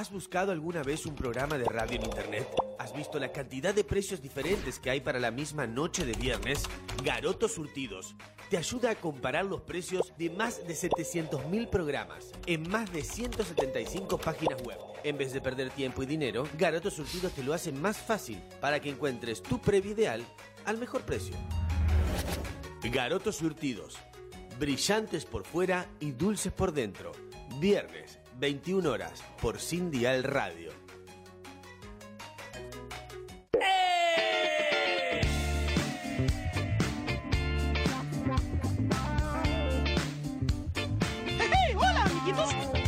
¿Has buscado alguna vez un programa de radio en internet? ¿Has visto la cantidad de precios diferentes que hay para la misma noche de viernes? Garoto Surtidos te ayuda a comparar los precios de más de 700.000 programas en más de 175 páginas web. En vez de perder tiempo y dinero, Garoto Surtidos te lo hace más fácil para que encuentres tu previo ideal al mejor precio. Garoto Surtidos, brillantes por fuera y dulces por dentro. Viernes, 21 horas, por Sindial Radio. ¡Hola, amiguitos!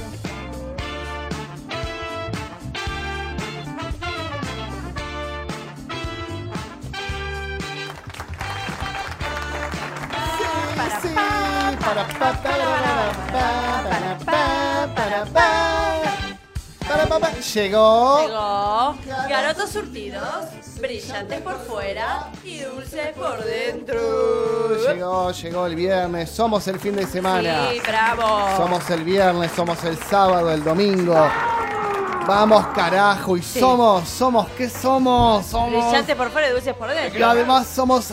Llegó Garotos Surtidos, brillantes por fuera y dulces por dentro. Llegó el viernes, somos el fin de semana. Sí, bravo. Somos el viernes, somos el sábado, el domingo. Vamos, carajo, y Sí. somos, ¿qué somos? Brillantes por fuera y dulces por Y dentro. además somos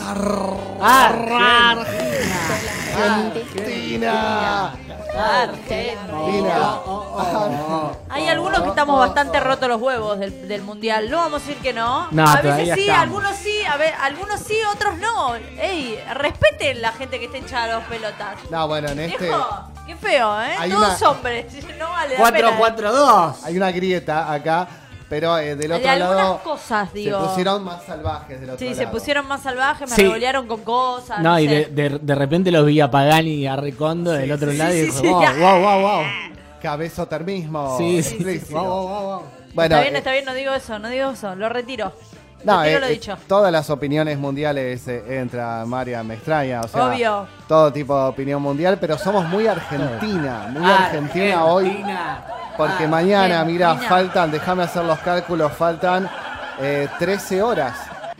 Argentina. Argentina. Hay algunos que estamos bastante rotos los huevos del mundial. No vamos a decir que no. No, a veces todavía sí, estamos. algunos sí, a ver, algunos sí, otros no. Ey, respeten la gente que esté hinchada las pelotas. No, bueno, en este Viejo, qué feo, ¿eh? hay Todos una- hombres. No vale la pena. 4-4-2. hay una grieta acá, pero del De otro algunas lado cosas, se digo. pusieron más salvajes del otro Sí, lado. se pusieron más salvajes, me Sí. revolearon con cosas. No, y sé. de repente los vi a Pagani y a Recondo del otro lado y sí, dije, sí. wow. Cabezotermismo. Sí, explícito. wow. Bueno, Está bien, no digo eso, lo retiro. no, Retiro lo dicho. todas las opiniones mundiales entra María, me extraña, o sea, Obvio. todo tipo de opinión mundial, pero somos muy Argentina, muy Argentina hoy, porque mañana, mira, Argentina. déjame hacer los cálculos, faltan 13 horas,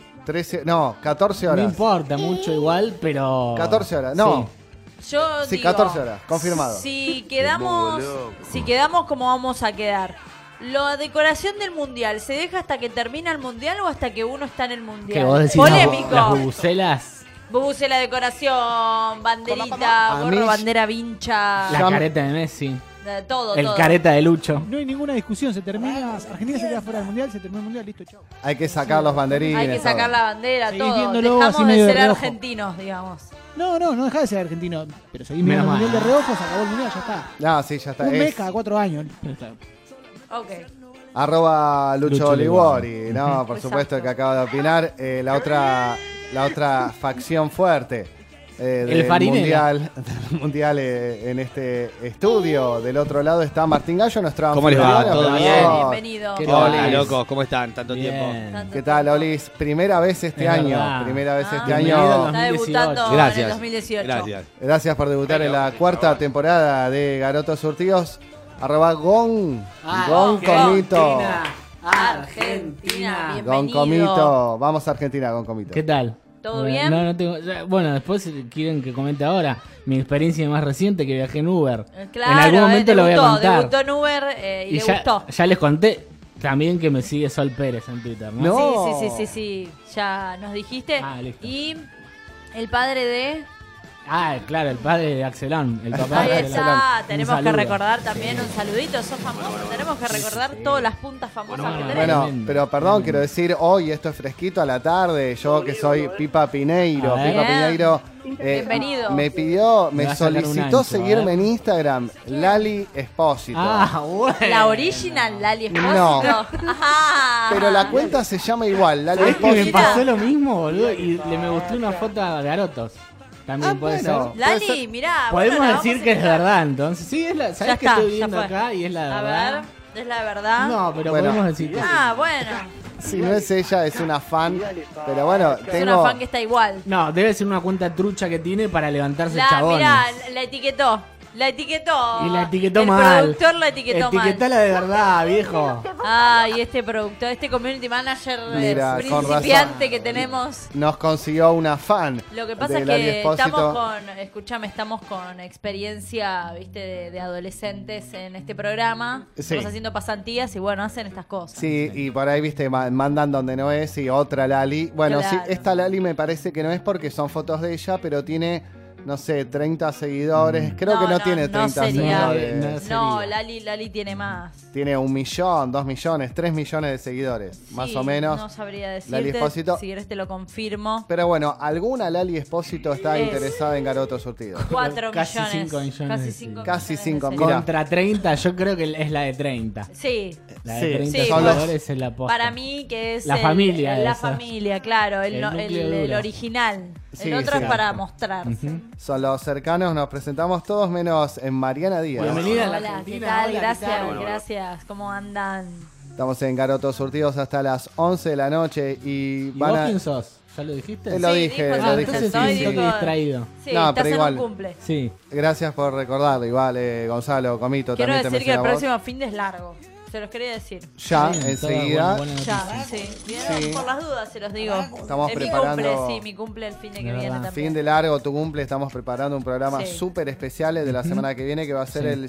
14 No horas, importa mucho igual, pero... 14 horas, no, Yo sí, digo, 14 horas, confirmado. Si quedamos como vamos a quedar. ¿La decoración del mundial se deja hasta que termina el mundial o hasta que uno está en el mundial? Que vos decís Polémico. las bubucelas, Bubucela, decoración, banderita, A gorro, mí- bandera vincha, la Ya- careta de Messi, todo, el todo. careta de Lucho. No hay ninguna discusión, se termina. Argentina se queda fuera del mundial, se termina el mundial, listo, chao. Hay que sacar los banderines. Hay que sacar todo. la bandera, Seguís todo. viéndolo Dejamos así de medio de ser reojo. argentinos, digamos. No deja de ser argentino, pero seguimos Menos viendo el mundial mal. de reojo, se acabó el mundial, ya está. No, sí, ya está. Un es mes cada 4 años. Pero está. Ok. @Lucho Lucho Liguori, no, por Exacto. supuesto que acaba de opinar. La otra facción fuerte del Farinela. mundial en este estudio. Del otro lado está Martín Gallo, nuestro ¿Cómo les va? anfitrión. ¿Todo bien? Aplausos. Bienvenido. Qué Hola, Hola, Olis. locos, ¿cómo están? Tanto tiempo. Bien. ¿Qué tal, Olis? Primera vez este Es año. verdad. Primera vez Ah, este bienvenido año. a Está 2018. debutando en el Gracias. 2018. Gracias. Gracias por debutar en la cuarta temporada de Garotos Surtidos. @Gon. Gon Comito. Argentina, Gon bienvenido. Comito. Vamos a Argentina, Gon Comito. ¿Qué tal? ¿Todo Bueno, bien? No tengo... Bueno, después si quieren que comente ahora mi experiencia más reciente que viajé en Uber. Claro, en algún momento lo voy a contar. Debutó en Uber y le ya, gustó. ya les conté también que me sigue Sol Pérez en Twitter, ¿no? No. Sí, ya nos dijiste. Ah, listo. Y el padre de... Ah, claro, el padre de Axelón, el papá Ahí de está, Axelón. Un tenemos que saludo. recordar también un saludito, sos famoso, tenemos que recordar todas las puntas famosas que tenés. Bueno, Tremendo. pero perdón, quiero decir, hoy esto es fresquito a la tarde. Yo que soy Pipa Pineiro. A ver. Pipa Pineiro. Bienvenido. Me Me va a sacar un solicitó ancho, seguirme a ver. en Instagram, Lali Espósito. Ah, bueno. La original Lali Espósito. No. Ajá. Pero la cuenta se llama igual, Lali ¿Sabés que me Espósito. pasó lo mismo, boludo? Y le gustó una foto a Garotos. También puede bueno. ser. Puede ser. Lali, mirá. Podemos bueno, la decir vamos a que es invitar. verdad, entonces. Sí, es la, Ya ¿sabés que está, estoy ya viendo fue. acá? Y es la A verdad. ver, ¿es la verdad? No, pero Bueno. podemos decir que sí. Ah, bueno. Si no es ella, es una fan. Pero bueno, Es una tengo. fan que está igual. No, debe ser una cuenta trucha que tiene para levantarse el La, chabón. mirá, la etiquetó. La etiquetó. Y la etiquetó el mal. El productor la etiquetó mal. Etiquetala de verdad, viejo. Ay, este productor, este community manager Mira, con principiante razón. que tenemos. Nos consiguió una fan. Lo que pasa es que estamos con experiencia, viste, de adolescentes en este programa. Sí. Estamos haciendo pasantías y bueno, hacen estas cosas. Sí, y por ahí, viste, mandan donde no es y otra Lali. Bueno, Claro. sí, esta Lali me parece que no es porque son fotos de ella, pero tiene, no sé, 30 seguidores. Creo que no tiene 30 sería. seguidores. No, Lali tiene más. Tiene 1 millón, 2 millones, 3 millones de seguidores, más Sí, o menos. No sabría Lali decirte. Espósito. Si querés te lo confirmo. Pero bueno, ¿alguna Lali Espósito está interesada en Garoto Surtido? 4 Casi millones. 5 millones. Casi de 5 Casi millones 5 de Mira. Contra 30, yo creo que es la de 30. Sí. La de Sí, 30 sí, seguidores es la posta. Para mí que es La familia la esa. familia, claro, el núcleo duro. original. Sí, el otro sí. es para mostrarse. Ujú. Son los cercanos, nos presentamos todos menos en Mariana Díaz. Bienvenida a la Hola, ¿qué Argentina. tal? Hola, Gracias, ¿qué tal? gracias. ¿Cómo andan? Estamos en Garoto Surtidos hasta las 11 de la noche y ¿Y van vos a... quién sos? ¿Ya lo dijiste? Lo Sí, dije, dijo, lo no, dije. Entonces Soy, sí, estoy dijo- distraído. Sí, No, estás pero en igual. un cumple. Sí. Gracias por recordarlo. Igual, Gonzalo, Comito, Quiero también te decir que el mencionamos. próximo fin de es largo. Se los quería decir. Ya, Sí, enseguida. buena Ya, noticia. sí. Bien, Sí. por las dudas se los digo. Estamos es preparando- mi cumple, sí, mi cumple el fin de que De viene verdad. también. Fin de largo, tu cumple, estamos preparando un programa Sí. súper especial de la semana que viene que va a ser Sí. el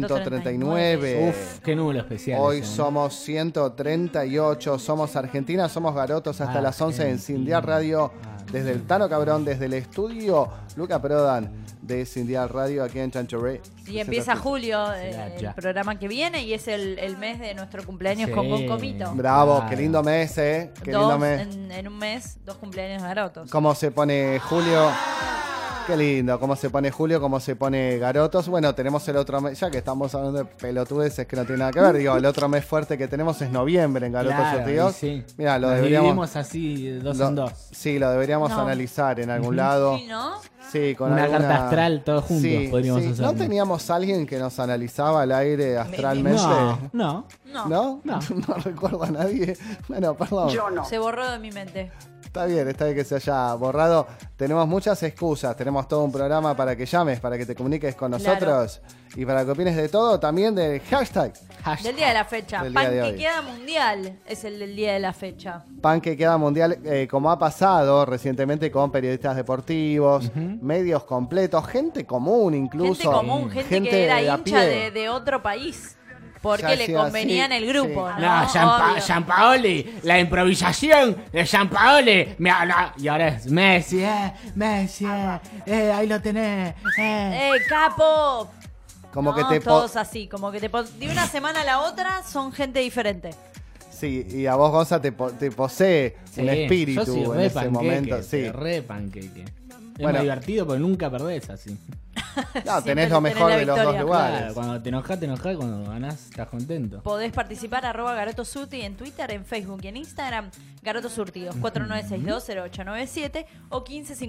139. Uf, qué número especial. Hoy ese, ¿no? somos 138, somos Argentina, somos Garotos hasta las 11 en Sindial Radio, desde el Tano Cabrón, desde el estudio Luca Prodan de Sindial Radio aquí en Chanchorrey. Y empieza julio, Ya. el programa que viene, y es el mes de nuestro cumpleaños Sí. con Gon Comito. Bravo, Claro. qué lindo mes, Qué lindo Dos, mes. en un mes, 2 cumpleaños garotos. Cómo se pone julio. Qué lindo, cómo se pone julio, cómo se pone Garotos. Bueno, tenemos el otro mes, ya que estamos hablando de pelotudeces que no tiene nada que ver, digo, el otro mes fuerte que tenemos es noviembre en Garotos Claro, Surtidos. y sí. Mira, lo Nos deberíamos... dividimos así de dos en dos. Sí, lo deberíamos No. analizar en algún lado. Sí, ¿no? Sí, con Una alguna- carta astral todos juntos Sí, podríamos sí. hacerlo. ¿No teníamos alguien que nos analizaba al aire astralmente? No. No. ¿No? No. No recuerdo a nadie. Bueno, perdón. Se borró de mi mente. Está bien que se haya borrado. Tenemos muchas excusas. Tenemos todo un programa para que llames, para que te comuniques con nosotros y para que opines de todo. También del hashtag. Del día de la fecha. Del día de hoy. Panquequeada mundial es el del día de la fecha. Pan que queda mundial, como ha pasado recientemente con periodistas deportivos, medios completos, gente común incluso. Gente común, gente que de era a hincha pie. de otro país. Porque Ya le hacía convenía así, en el grupo. sí. ¿no? Obvio. Gianpaoli, la improvisación de Gianpaoli. Y ahora es Messi, Messi, ahí lo tenés. Capo! Como No, que te todos así, como que de una semana a la otra son gente diferente. Sí, y a vos, Gonza, te posee un espíritu yo soy en re ese panqueque, momento. Sí. re panqueque. Es Bueno. más divertido porque nunca perdés así. No, Siempre tenés lo tenés mejor la de los dos victoria. lugares. Claro, cuando te enojas, cuando ganás, estás contento. Podés participar @GarotoSurti en Twitter, en Facebook y en Instagram. Garoto Surtidos 49620897 o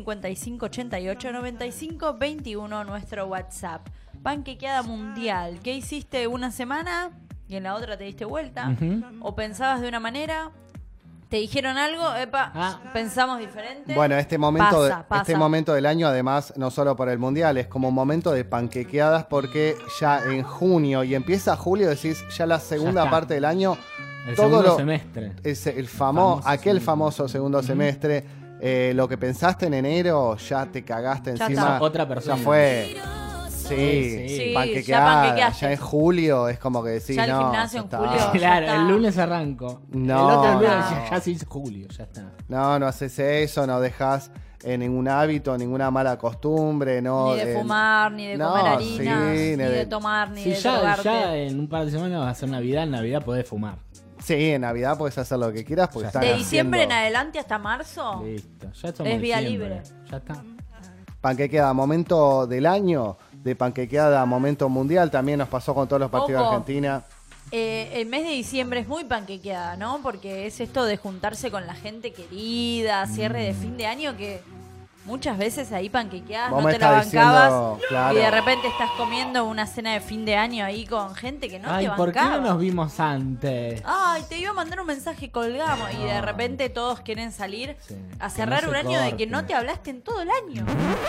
1555889521 nuestro WhatsApp. Panquequeada mundial. ¿Qué hiciste una semana y en la otra te diste vuelta? Ujú. ¿O pensabas de una manera? ¿Te dijeron algo? Pensamos diferente. Bueno, este momento, Pasa. este momento del año, además, no solo por el Mundial, es como un momento de panquequeadas porque ya en junio y empieza julio, decís, ya la segunda está. parte del año, El todo segundo lo- semestre. es el Famoso aquel segundo. famoso segundo semestre, lo que pensaste en enero, ya te cagaste Ya encima. está. Otra persona. Ya fue. Sí, Sí, ya panquequeada. panquequeaste. Ya en julio es como que decís, Ya el no, gimnasio ya en está. julio. Claro, Ya el está. lunes arranco. No, el otro lunes no. ya se hizo julio, ya está. No haces eso, no dejas ningún hábito, ninguna mala costumbre, no. Ni de fumar, ni de no, comer harinas, sí, ni de tomar, ni Si de ya drogarte. en un par de semanas va a ser Navidad, en Navidad podés fumar. Sí, en Navidad puedes hacer lo que quieras porque Ya están De diciembre en haciendo adelante hasta marzo. Listo, ya estamos Es vía diciembre. libre. Ya está. panquequeada, momento del año de panquequeada, momento mundial, también nos pasó con todos los partidos de Ojo. Argentina. El mes de diciembre es muy panquequeada, ¿no? Porque es esto de juntarse con la gente querida, cierre de fin de año que muchas veces ahí panquequeadas Vos no me te la estás bancabas diciendo, claro. y de repente estás comiendo una cena de fin de año ahí con gente que no Ay, te ¿por qué bancaba. no nos vimos antes? Ay, te iba a mandar un mensaje, colgamos y de repente todos quieren salir Sí, a que cerrar no un se año de que corte. no te hablaste en todo el año.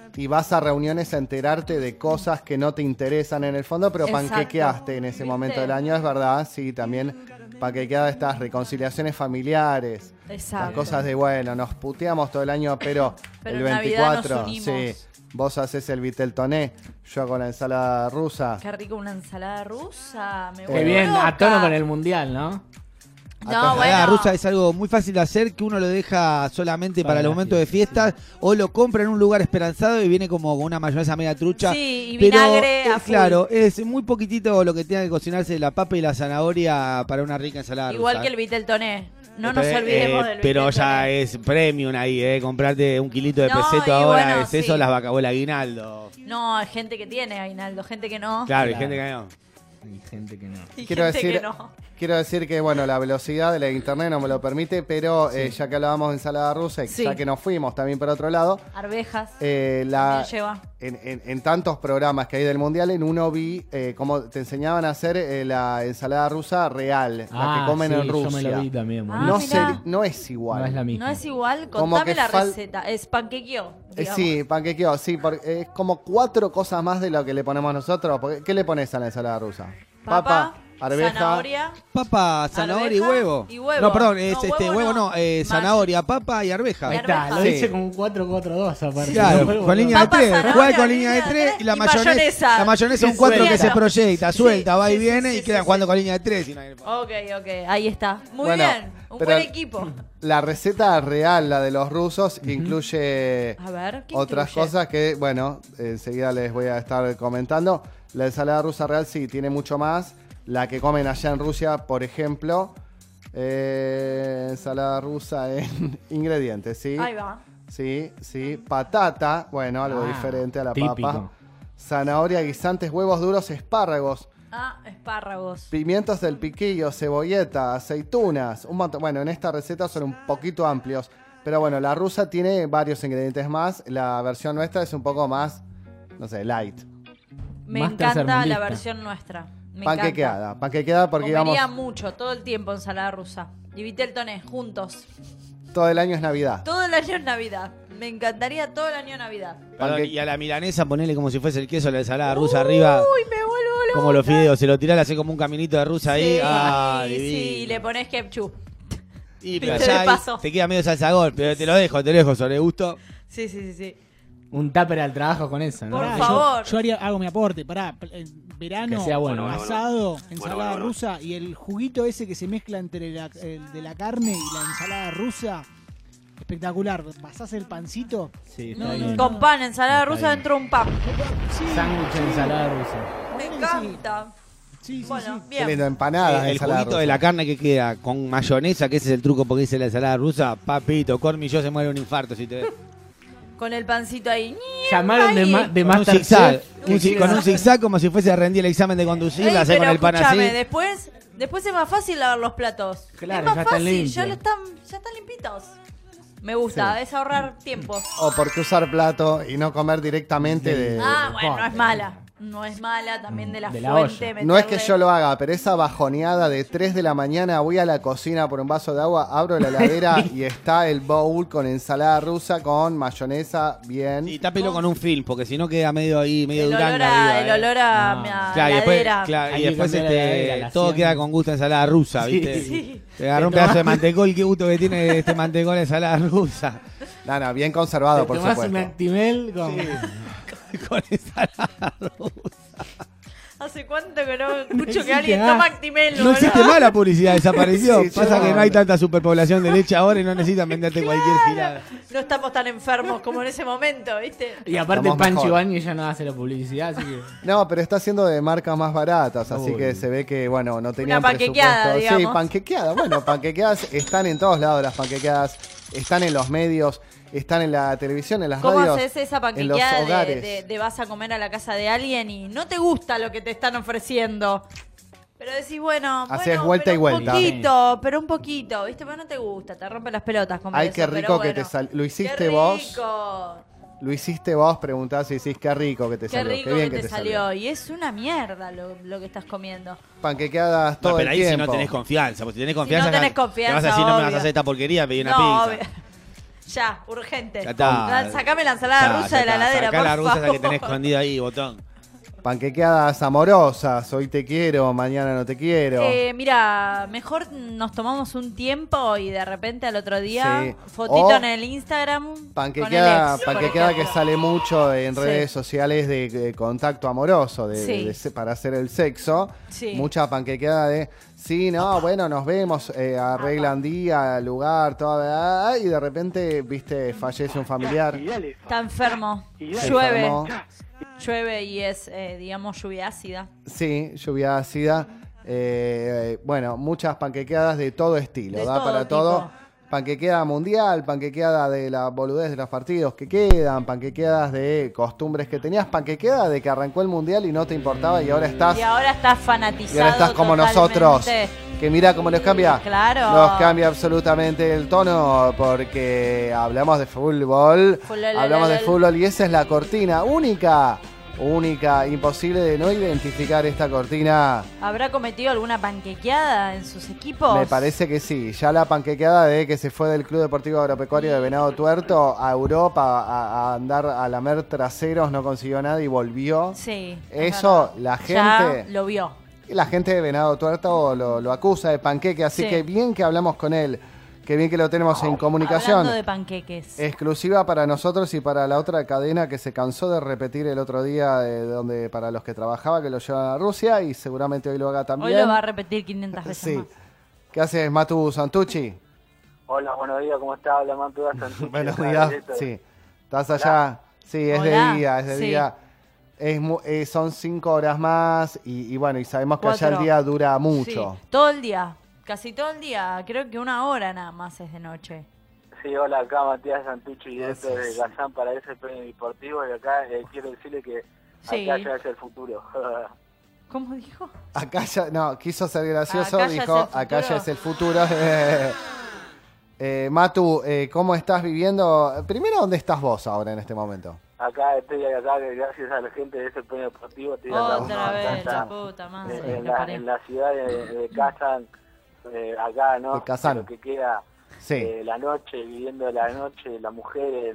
y vas a reuniones a enterarte de cosas que no te interesan en el fondo, pero Exacto. panquequeaste en ese ¿Viste? momento del año, es verdad, sí, también panquequeadas estas reconciliaciones familiares, Exacto. las cosas de, bueno, nos puteamos todo el año, pero Pero el en Navidad nos 24, unimos. sí, vos haces el vitel toné, yo hago la ensalada rusa. Qué rico una ensalada rusa. Me Qué Qué vuelvo bien, a loca. tono con el mundial, ¿no? No, La bueno. rusa es algo muy fácil de hacer, que uno lo deja solamente para los momentos de fiestas o lo compra en un lugar esperanzado y viene como con una mayonesa media trucha. Sí, y Pero, vinagre a full. claro, es muy poquitito lo que tiene que cocinarse la papa y la zanahoria para una rica ensalada Igual rusa. que el vitel toné. No nos olvidemos del Pero vitel ya toné. es premium ahí, comprarte un kilito de No, peseto y ahora, bueno, es eso, sí. las vacas o el aguinaldo. No, hay gente que tiene aguinaldo, gente que no. Claro, hay Claro. gente que no. Hay gente que no. Y Quiero gente decir, que no. quiero decir que, bueno, la velocidad de la internet no me lo permite, pero ya que hablábamos de ensalada rusa y Sí. ya que nos fuimos también por otro lado, Arvejas. la, también lleva. en tantos programas que hay del Mundial, en uno vi cómo te enseñaban a hacer la ensalada rusa real, la que comen en Rusia. Yo me lo vi también, Ah, boludo. no, mirá. no es igual. No es la misma. No es igual, Como contame que la fal- receta. Es panquequeo. digamos. Sí, panquequeo, sí, porque es como 4 cosas más de lo que le ponemos nosotros. Porque, ¿qué le pones a la ensalada rusa? Papa, arveja, zanahoria. Papa, zanahoria y Arveja huevo. y huevo. No, perdón, es No, huevo no, Mayo. zanahoria, papa y arveja. Ahí Y está, arveja. lo Sí. hice con un 4-4-2 aparte. Claro, No, con línea de Papa, 3. zanahoria, Juega con línea de línea de 3 tres y la y mayonesa. mayonesa. La mayonesa es un Sí, 4 que suelta. se proyecta, suelta, va y sí, viene sí, y sí, quedan sí. jugando con línea de 3. Y no hay- Ok, ahí está. Muy Bueno, bien, un pero- buen equipo. La receta real, la de los rusos, incluye A ver, ¿qué otras incluye? cosas que, bueno, enseguida les voy a estar comentando. La ensalada rusa real sí tiene mucho más. La que comen allá en Rusia, por ejemplo, ensalada rusa en ingredientes, ¿sí? Ahí va. Sí, sí. Patata, bueno, algo diferente a la típico. papa. Zanahoria, guisantes, huevos duros, espárragos, Ah, espárragos. pimientos del piquillo, cebolleta, aceitunas, un montón. Bueno, en esta receta son un poquito amplios. Pero bueno, la rusa tiene varios ingredientes más. La versión nuestra es un poco más, no sé, light. Me Más encanta la tercermundista. versión nuestra. Me Panquequeada. Panquequeada porque Comería digamos, mucho, todo el tiempo ensalada rusa. Y vitel toné, juntos. todo el año es Navidad. Todo el año es Navidad. Me encantaría todo el año Navidad. Perdón, y a la milanesa ponele como si fuese el queso, la ensalada rusa arriba. Uy, me vuelvo loca. Como los fideos, se lo tirás, le hace como un caminito de rusa ahí. Sí, Ah, sí, divino. y le pones ketchup. Y pero Viste, allá de ahí paso. te queda medio salsa gol, pero te lo dejo sobre gusto. Sí, sí, sí, sí. Un tupper al trabajo con eso, ¿no? Por Pará, favor. Yo hago mi aporte. Pará, en verano, Que sea bueno. asado, ensalada rusa y el juguito ese que se mezcla entre el de la carne y la ensalada rusa. Espectacular. Pasás el pancito. Sí, No, está no, bien. no. Con pan, ensalada Está rusa bien. dentro de un pan. Sí, Sándwich de ensalada rusa. Me Sí. encanta. sí, sí. Bueno, sí. Qué bien. lindo, empanada. El ensalada juguito rusa. de la carne que queda con mayonesa, que ese es el truco porque dice la ensalada rusa, papito, Cormillo se muere un infarto si te ve. Con el pancito ahí. Llamaron de, Ahí. de Con un zigzag, Masterchef. ¿Con con un zigzag como si fuese a rendir el examen de conducir, Ey, la hace pero con el pan así. escúchame, después es más fácil lavar los platos. Claro, es más ya están fácil, limpios. ya están limpitos. Me gusta, Sí. es ahorrar tiempo. O por qué usar plato y no comer directamente de... Ah, bueno, no es mala. No es mala también de la De la fuente. olla. No es que meterle- yo lo haga, pero esa bajoneada de 3 de la mañana, voy a la cocina por un vaso de agua, abro la heladera y está el bowl con ensalada rusa, con mayonesa, bien. Y tápelo con un film, porque si no queda medio ahí, medio El duranga olor a, arriba, el olor a, No. a Claro, y después, heladera. claro, Hay y que después cambiar la heladera, la todo cien. queda con gusto a ensalada rusa, Sí. ¿viste? Sí. Te agarró un Te pedazo de tomás- mantecol, qué gusto que tiene este mantecol de ensalada rusa. No, bien conservado, por Tomás un supuesto. Actimel con... con ensalada rusa. ¿Hace cuánto que no escucho que existe alguien más. toma Actimel? No boludo? existe más la publicidad, desapareció. Sí, Pasa yo- que no hay tanta superpoblación de leche ahora y no necesitan venderte cualquier filada. No estamos tan enfermos como en ese momento, ¿viste? Y aparte Estamos Pancho mejor. Ibañez ya no hace la publicidad, así que... No, pero está haciendo de marcas más baratas, así Uy. que se ve que, bueno, no tenían panquequeada, presupuesto. Sí, digamos. panquequeada. Bueno, panquequeadas están en todos lados, las panquequeadas están en los medios, están en la televisión, en las ¿Cómo radios, haces esa en los panquequeada hogares. de vas a comer a la casa de alguien y no te gusta lo que te están ofreciendo? Pero decís, bueno, Haces bueno, vuelta pero y vuelta. pero un poquito, ¿viste? Pero no te gusta, te rompe las pelotas comer Ay, eso, qué pero rico que bueno. te salió. ¿Lo hiciste Qué vos? rico. Lo hiciste vos, preguntás y decís qué rico que te Qué salió. rico Qué bien que te salió. Y es una mierda lo que estás comiendo. Panquequeadas No, todo pero el ahí si tiempo. no tenés confianza, porque si tenés confianza, tenés te confianza, vas a decir, no me vas a obvio. hacer esta porquería, pedí una No, pizza. obvio. Ya, urgente. Ya está. Sacame la ensalada rusa de la heladera, Sacá por la rusa esa favor. que tenés escondida ahí, botón. Panquequeadas amorosas, hoy te quiero, mañana no te quiero. Mira, mejor nos tomamos un tiempo y de repente al otro día, Sí. fotito O en el Instagram. Panquequeada, con el ex, por panquequeada que ejemplo. sale mucho en Sí. redes sociales de contacto amoroso, Sí. para hacer el sexo. Sí. Mucha panquequeada de, sí, no, bueno, nos vemos, arreglan día, lugar, todo, y de repente, viste, fallece un familiar. Está enfermo. Se Llueve. enfermó. Llueve y es, digamos, lluvia ácida. Sí, lluvia ácida. Bueno, muchas panquequeadas de todo estilo, De da todo para tipo. todo. Panquequeada mundial, panquequeada de la boludez de los partidos que quedan, panquequeadas de costumbres que tenías, panquequeada de que arrancó el mundial y no te importaba y ahora estás, Y ahora estás fanatizado. y ahora estás como totalmente. nosotros. Que mira cómo nos cambia. Claro. Nos cambia absolutamente el tono porque hablamos de fútbol. Hablamos de fútbol y esa es la cortina única, imposible de no identificar esta cortina. ¿Habrá cometido alguna panquequeada en sus equipos? Me parece que sí. Ya la panquequeada de que se fue del Club Deportivo Agropecuario de Venado Tuerto a Europa a andar a lamer traseros, no consiguió nada y volvió. Sí. es Eso, verdad. la Ya gente, lo vio. la gente de Venado Tuerto lo acusa de panqueque, así Sí. que bien que hablamos con él, que bien que lo tenemos en comunicación. Hablando de panqueques. Exclusiva para nosotros y para la otra cadena que se cansó de repetir el otro día, donde para los que trabajaba, que lo llevan a Rusia y seguramente hoy lo haga también. Hoy lo va a repetir 500 veces Sí. más. ¿Qué haces, Matu Santucci? Hola, buenos días, ¿cómo estás? Habla Mantuda Santucci. Buenos Acá días. directo. Sí. ¿Estás allá? Sí, es Hola. de día, es de Sí. día. Son 5 horas más y bueno, y sabemos que allá el 4. día dura mucho. Sí, todo el día. Casi todo el día. Creo que 1 hora nada más es de noche. Sí, hola, acá Matías Santucci, directo de Gracias. Gazán para SP Deportivo y acá quiero decirle que Sí. acá ya es el futuro. ¿Cómo dijo? Acá ya, no, quiso ser gracioso, Acá ya dijo, es el acá ya futuro. es el futuro. Matu, ¿cómo estás viviendo? Primero, ¿dónde estás vos ahora en este momento? Acá estoy acá, gracias a la gente de SP Deportivo. Estoy acá, Otra vez, acá, la puta madre. en, la pared. en la ciudad de Kazán, acá, ¿no? De Kazán. Lo que queda Sí. la noche, viviendo la noche, la mujer,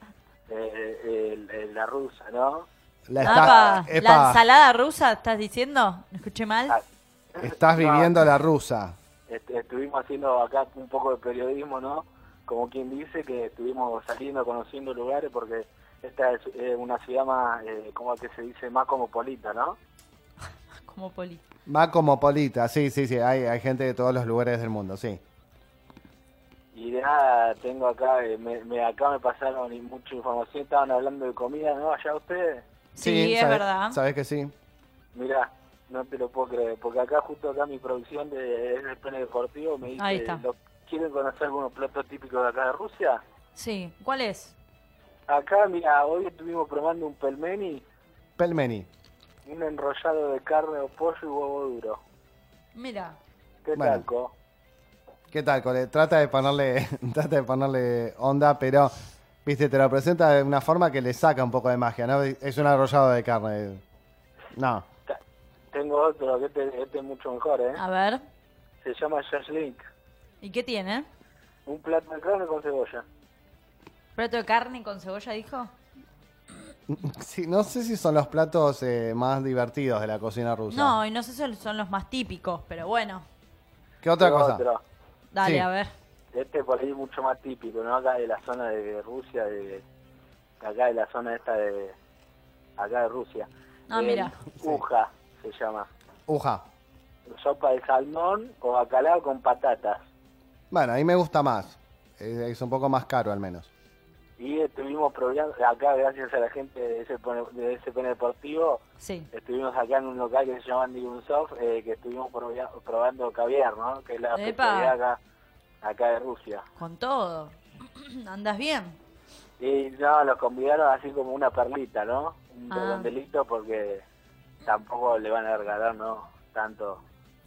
la rusa, ¿no? Apa, Epa, ¿la ensalada rusa estás diciendo? ¿No escuché mal? Ah, estás viviendo la rusa. Estuvimos haciendo acá un poco de periodismo, ¿no? Como quien dice que estuvimos saliendo, conociendo lugares, porque esta es una ciudad más, como que se dice, más cosmopolita, ¿no? Como poli. Va como Polita, sí, hay gente de todos los lugares del mundo, sí. Y de nada, tengo acá, acá me pasaron mucha información, estaban hablando de comida, ¿no? Allá ustedes, Sí, es verdad. ¿Sabes que sí? mirá, no te lo puedo creer, porque acá, justo acá mi producción de RPN Deportivo me dice, Ahí está. ¿quieren conocer algunos platos típicos de acá de Rusia? Sí, ¿cuál es? Acá, mira, hoy estuvimos probando un pelmeni, Pelmeni. un enrollado de carne o pollo y huevo duro. Mira, ¿Qué Bueno. tal, Co? ¿Qué tal, Cole? Trata de ponerle onda, pero, viste, te lo presenta de una forma que le saca un poco de magia, ¿no? Es un arrollado de carne. No. Tengo otro, que este es mucho mejor, ¿eh? a ver. Se llama shashlik, ¿Y qué tiene? un plato de carne con cebolla. ¿Plato de carne con cebolla, dijo? Sí, no sé si son los platos más divertidos de la cocina rusa. No, y no sé si son los más típicos, pero bueno. ¿Qué otra Tengo cosa? otro. Dale, Sí. a ver. Este por ahí mucho más típico, ¿no? Acá de la zona de Rusia, acá de la zona esta de acá de Rusia. Ah, mira. Uja se llama. Uja. Sopa de salmón o bacalao con patatas. Bueno, a mí me gusta más. Es un poco más caro al menos. Y estuvimos probando, acá gracias a la gente de SPN Deportivo, Sí. estuvimos acá en un local que se llama Digunsoft, que estuvimos probando caviar, ¿no? Que es la Epa. especialidad acá de Rusia. Con todo. ¿Andas bien? Y no, los convidaron así como una perlita, ¿no? Un Ah. redondelito porque tampoco le van a regalar, ¿no? Tanto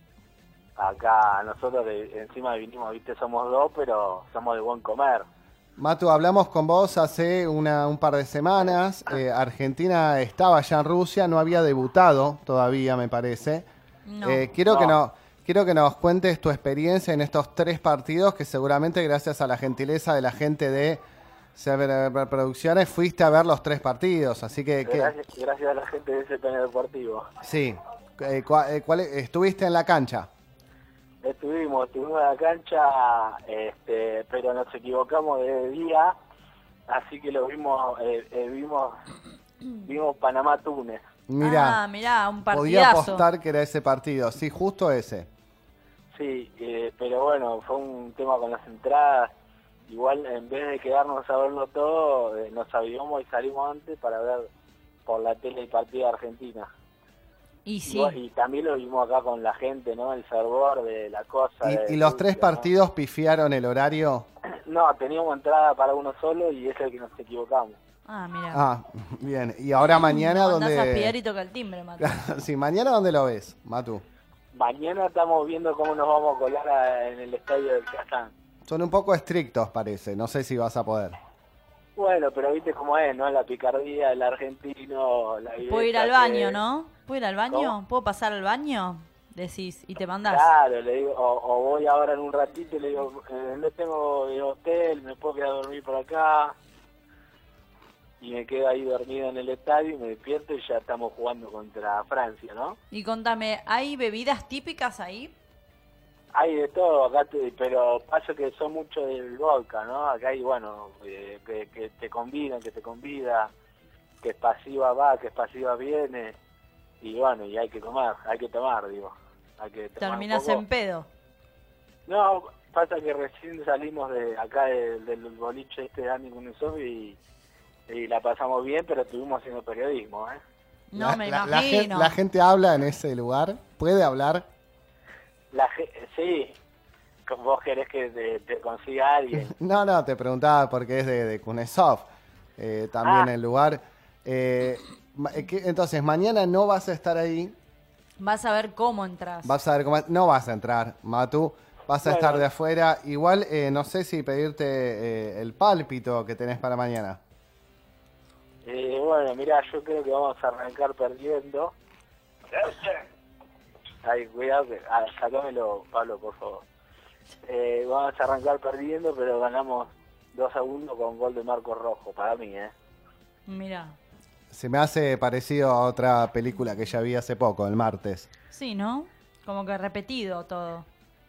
acá a nosotros, encima vinimos, viste, somos dos, pero somos de buen comer. Matu, hablamos con vos hace un par de semanas. Argentina estaba ya en Rusia, no había debutado todavía, me parece. No. Quiero No. quiero que nos cuentes tu experiencia en estos 3 partidos, que seguramente gracias a la gentileza de la gente de CBR Producciones fuiste a ver los 3 partidos, así que... Gracias a la gente de CPN Deportivo. Sí. ¿Estuviste en la cancha? Estuvimos en la cancha, pero nos equivocamos de día, así que lo vimos Panamá-Túnez. Mirá, un podía partidazo. apostar que era ese partido, sí, justo ese. Sí, pero bueno, fue un tema con las entradas. Igual, en vez de quedarnos a verlo todo, nos avivamos y salimos antes para ver por la tele el partido de Argentina. Y sí. Y también lo vimos acá con la gente, ¿no? El fervor de la cosa. ¿Y los 3 partidos pifiaron el horario? No, teníamos entrada para uno solo y es el que nos equivocamos. Mira. Ah, bien. ¿Y ahora mañana Andás a pillar dónde...? y toca el timbre, Matu. Sí, ¿mañana dónde lo ves, Matu? Mañana estamos viendo cómo nos vamos a colar en el estadio del Kazán. Son un poco estrictos, parece. No sé si vas a poder. Bueno, pero viste cómo es, ¿no? La picardía del argentino. ¿Puedo ir al baño, no? ¿Puedo ir al baño? ¿Cómo? ¿Puedo pasar al baño? Decís, y te mandás. Claro, le digo, o voy ahora en un ratito y le digo, no tengo hotel, me puedo quedar a dormir por acá. Y me quedo ahí dormido en el estadio y me despierto y ya estamos jugando contra Francia, ¿no? Y contame, ¿hay bebidas típicas ahí? Hay de todo acá, pero pasa que son mucho del vodka, ¿no? Acá hay, bueno, que te convidan, que te convida, que es pasiva va, que es pasiva viene. Y bueno, y hay que tomar, digo. Hay que tomar ¿Terminás un poco. en pedo? No, pasa que recién salimos de acá del boliche de Andy Kuznetsov y la pasamos bien, pero estuvimos haciendo periodismo, ¿eh? No, me imagino. La gente habla en ese lugar, puede hablar. Sí, vos querés que te consiga alguien. No, te preguntaba porque es de Kuznetsov, también el lugar. Entonces, mañana no vas a estar ahí. Vas a ver cómo entras. Vas a ver cómo... No vas a entrar, Matu. Vas a estar de afuera. Igual, no sé si pedirte el pálpito que tenés para mañana. Bueno, mirá, yo creo que vamos a arrancar perdiendo. Ay, cuidado, sacámelo, Pablo, por favor. Vamos a arrancar perdiendo, pero ganamos 2-1 con gol de Marco Rojo, para mí, Mirá. Se me hace parecido a otra película que ya vi hace poco, el martes. Sí, ¿no? Como que repetido todo.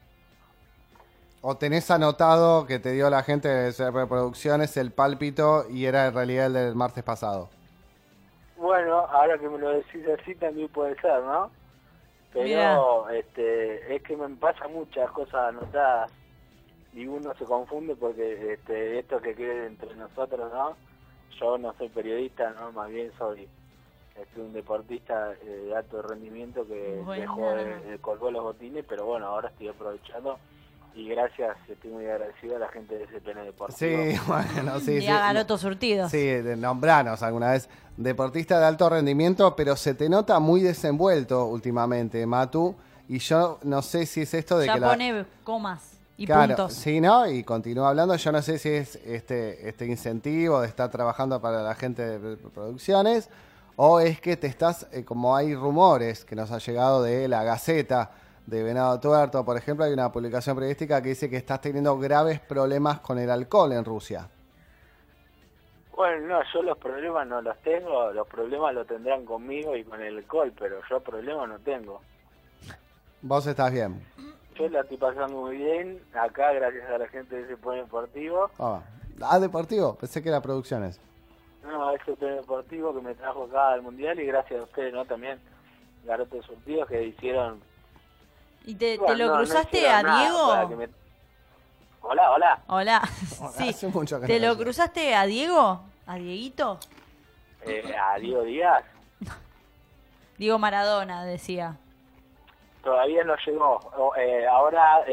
¿O tenés anotado que te dio la gente de CBR Producciones el pálpito y era en realidad el del martes pasado? Bueno, ahora que me lo decís así también puede ser, ¿no? Pero Mirá. Es que me pasan muchas cosas anotadas y uno se confunde porque esto que quede entre nosotros, ¿no? Yo no soy periodista, ¿no? Más bien soy un deportista de alto rendimiento que colgó los botines, pero bueno, ahora estoy aprovechando y gracias, estoy muy agradecido a la gente de CPN Deportivo. Sí, bueno, sí. Y a Garoto Surtidos. Sí, nombranos alguna vez. Deportista de alto rendimiento, pero se te nota muy desenvuelto últimamente, Matu, y yo no sé si es esto de ya que pone comas y claro, puntos. sí, ¿no? Y continúa hablando. Yo no sé si es este incentivo de estar trabajando para la gente de producciones o es que te estás, como hay rumores que nos ha llegado de la Gaceta de Venado Tuerto, por ejemplo, hay una publicación periodística que dice que estás teniendo graves problemas con el alcohol en Rusia. Bueno, no, yo los problemas no los tengo, los problemas los tendrán conmigo y con el alcohol, pero yo problemas no tengo. Vos estás bien. Yo la estoy pasando muy bien, acá gracias a la gente de CPN Deportivo. Deportivo, pensé que era producciones. No, es CPN Deportivo que me trajo acá al Mundial y gracias a ustedes, ¿no? También Garotos Surtidos que hicieron... ¿Y te Bueno, lo cruzaste hicieron a nada Diego? para que Hola. Hola. Sí. Hace mucho que ¿Te no lo lo cruzaste a Diego? ¿A Dieguito? A Diego Díaz. Diego Maradona, decía. Todavía no llegó. Ahora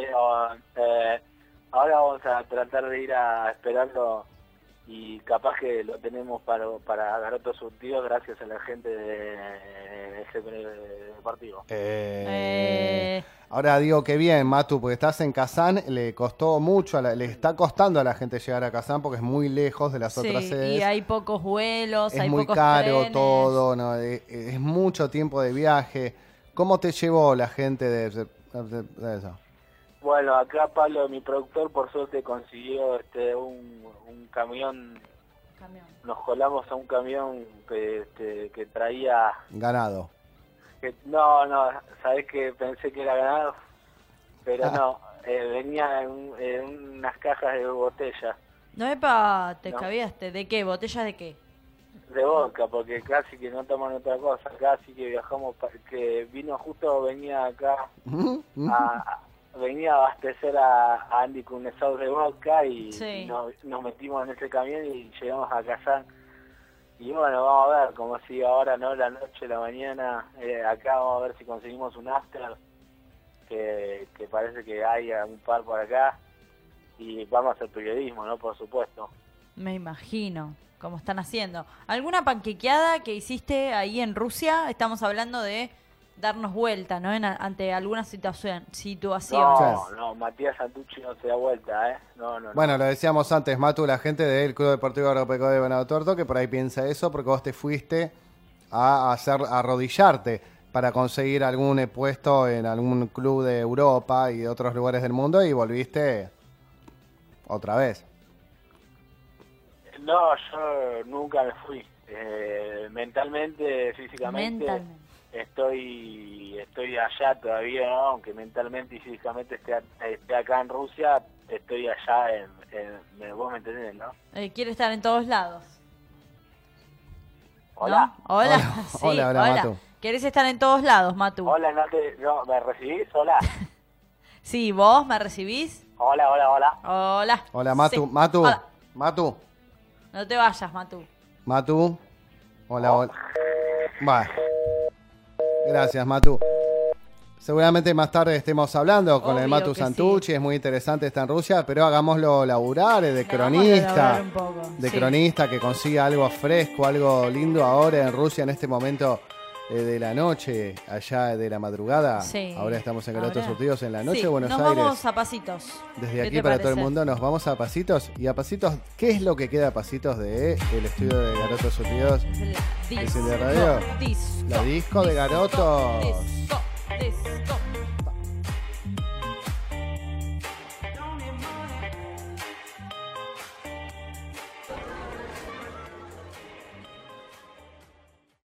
vamos a tratar de ir a esperarlo y capaz que lo tenemos para Garotos Surtidos gracias a la gente de CPN Deportivo. Ahora digo que bien, Matu, porque estás en Kazán, le costó mucho, le está costando a la gente llegar a Kazán porque es muy lejos de las otras sedes. Y hay pocos vuelos, es hay muy pocos caro trenes. todo, ¿no? Es mucho tiempo de viaje. ¿Cómo te llevó la gente de eso. Bueno, acá Pablo, mi productor, por suerte consiguió un camión. Nos colamos a un camión que traía... Ganado. No, sabés que pensé que era ganado, pero no, venía en unas cajas de botella. No, epa, te No. escabiaste. ¿De qué? ¿Botellas de qué? De vodka, porque casi que no toman otra cosa, casi que viajamos, que vino justo, venía acá, venía a abastecer a Andy con un stock de vodka y Sí. nos metimos en ese camión y llegamos a Kazán. Y bueno, vamos a ver cómo sigue ahora, ¿no? La noche, la mañana, acá vamos a ver si conseguimos un after, que parece que hay un par por acá, y vamos a hacer periodismo, ¿no? Por supuesto. Me imagino cómo están haciendo. ¿Alguna panquequeada que hiciste ahí en Rusia? Estamos hablando de darnos vuelta, ¿no? Ante alguna situación. No, Matías Santucci no se da vuelta, ¿eh? No. Bueno, lo decíamos antes, Matu, la gente del Club Deportivo Agropecuario de Venado Tuerto, que por ahí piensa eso, porque vos te fuiste a arrodillarte para conseguir algún puesto en algún club de Europa y de otros lugares del mundo y volviste otra vez. No, yo nunca me fui. Mentalmente, físicamente, estoy allá todavía, ¿no? Aunque mentalmente y físicamente esté acá en Rusia, estoy allá vos me entendés, ¿no? Quiere estar en todos lados. Hola. ¿No? Hola. Sí, hola, Matu. ¿Querés estar en todos lados, Matu? Hola, ¿me recibís? Hola. Sí, ¿vos me recibís? Hola. Hola. Hola, Matu. Sí. Matu. Hola. Matu. No te vayas, Matu. Matu. Hola. Bueno. Gracias, Matu. Seguramente más tarde estemos hablando con Obvio el Matu que Santucci, sí. es muy interesante, está en Rusia, pero hagámoslo laburar, de Hagámoslo cronista, laburar un poco, de sí. cronista que consiga algo fresco, algo lindo ahora en Rusia en este momento de la noche, allá de la madrugada. Sí. Ahora estamos en Garotos Ahora. Surtidos en la noche Sí, de Buenos nos Aires. vamos a pasitos. Desde ¿Qué aquí te para todo el parece? mundo nos vamos a pasitos. Y a pasitos, ¿qué es lo que queda a pasitos de el estudio de Garotos Surtidos? Es el ¿Es el de radio? disco. La disco de Garotos. Disco.